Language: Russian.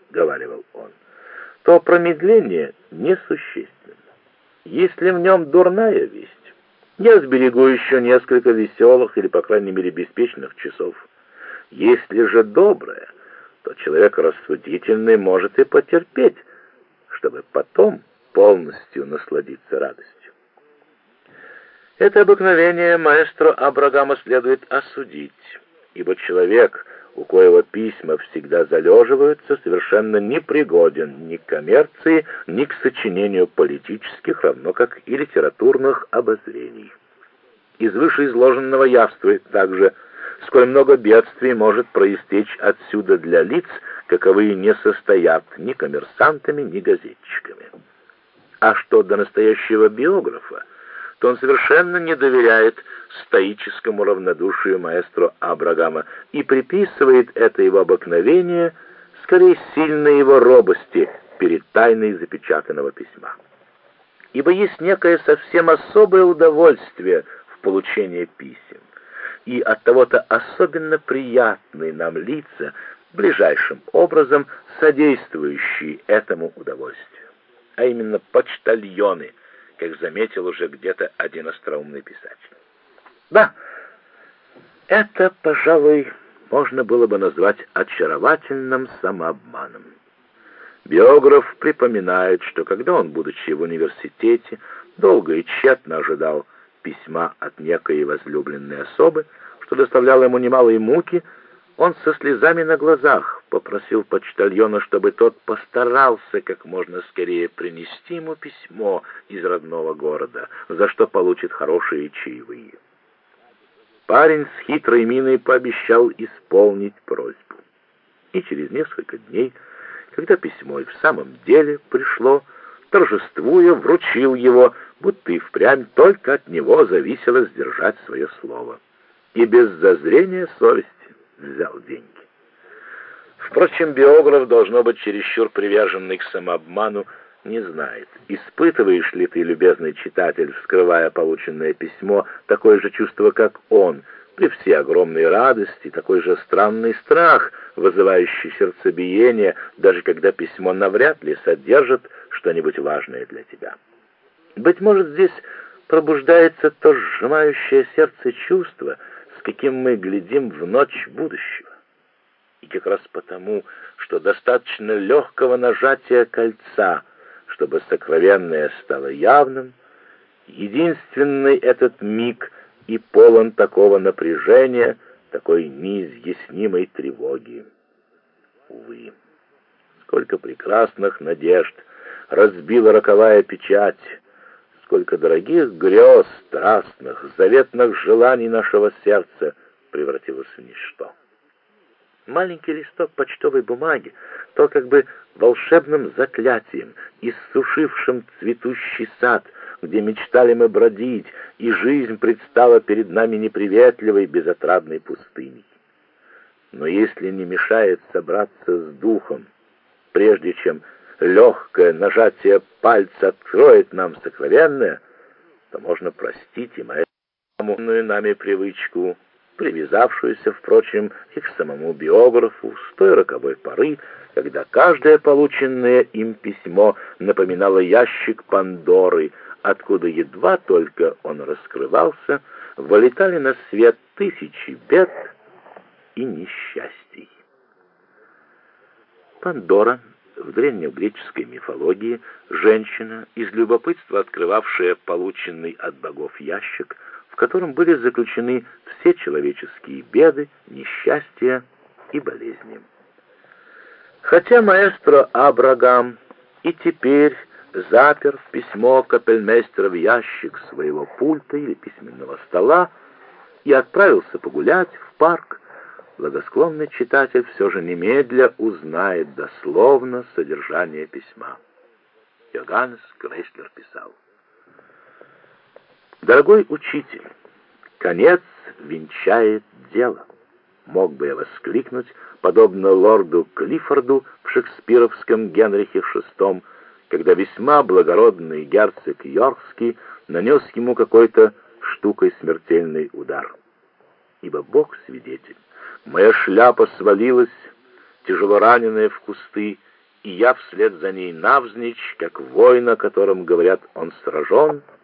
— говаривал он, — то промедление несущественно. Если в нем дурная весть, я сберегу еще несколько веселых или, по крайней мере, беспечных часов. Если же добрая, то человек рассудительный может и потерпеть, чтобы потом полностью насладиться радостью. Это обыкновение маэстро Абрагама следует осудить, ибо человек, у коего письма всегда залеживаются, совершенно непригоден ни к коммерции, ни к сочинению политических, равно как и литературных обозрений. Из вышеизложенного явствует также, сколь много бедствий может проистечь отсюда для лиц, каковые не состоят ни коммерсантами, ни газетчиками. А что до настоящего биографа, то он совершенно не доверяет стоическому равнодушию маэстро Абрагама и приписывает это его обыкновение скорее сильной его робости перед тайной запечатанного письма. Ибо есть некое совсем особое удовольствие в получении писем, и от того-то особенно приятные нам лица, ближайшим образом содействующие этому удовольствию, а именно почтальоны, как заметил уже где-то один остроумный писатель. Да, это, пожалуй, можно было бы назвать очаровательным самообманом. Биограф припоминает, что когда он, будучи в университете, долго и тщетно ожидал письма от некой возлюбленной особы, что доставляло ему немалые муки, он со слезами на глазах попросил почтальона, чтобы тот постарался как можно скорее принести ему письмо из родного города, за что получит хорошие чаевые. Парень с хитрой миной пообещал исполнить просьбу. И через несколько дней, когда письмо и в самом деле пришло, торжествуя, вручил его, будто и впрямь только от него зависело сдержать свое слово. И без зазрения совести взял деньги. Впрочем, биограф, должно быть чересчур приверженный к самообману, не знает, испытываешь ли ты, любезный читатель, вскрывая полученное письмо, такое же чувство, как он, при всей огромной радости, такой же странный страх, вызывающий сердцебиение, даже когда письмо навряд ли содержит что-нибудь важное для тебя. Быть может, здесь пробуждается то сжимающее сердце чувство, с каким мы глядим в ночь будущего. И как раз потому, что достаточно легкого нажатия кольца, чтобы сокровенное стало явным, единственный этот миг и полон такого напряжения, такой неизъяснимой тревоги. Увы, сколько прекрасных надежд разбила роковая печать, сколько дорогих грез, страстных, заветных желаний нашего сердца превратилось в ничто. Маленький листок почтовой бумаги, то как бы волшебным заклятием, иссушившим цветущий сад, где мечтали мы бродить, и жизнь предстала перед нами неприветливой, безотрадной пустыней. Но если не мешает собраться с духом, прежде чем легкое нажатие пальца откроет нам сокровенное, то можно простить и мою нами привычку, привязавшуюся, впрочем, и к самому биографу с той роковой поры, когда каждое полученное им письмо напоминало ящик Пандоры, откуда едва только он раскрывался, вылетали на свет тысячи бед и несчастий. Пандора в древнегреческой мифологии женщина, из любопытства открывавшая полученный от богов ящик, в котором были заключены все человеческие беды, несчастья и болезни. Хотя маэстро Абрагам и теперь запер письмо капельмейстера в ящик своего пульта или письменного стола и отправился погулять в парк, благосклонный читатель все же немедля узнает дословно содержание письма. Йоганнес Крейслер писал: «Дорогой учитель, конец венчает дело», мог бы я воскликнуть, подобно лорду Клиффорду в шекспировском Генрихе VI, когда весьма благородный герцог Йоркский нанес ему какой-то штукой смертельный удар. Ибо Бог свидетель, моя шляпа свалилась, тяжело раненая в кусты, и я вслед за ней навзничь, как воин, о котором говорят, он сражен,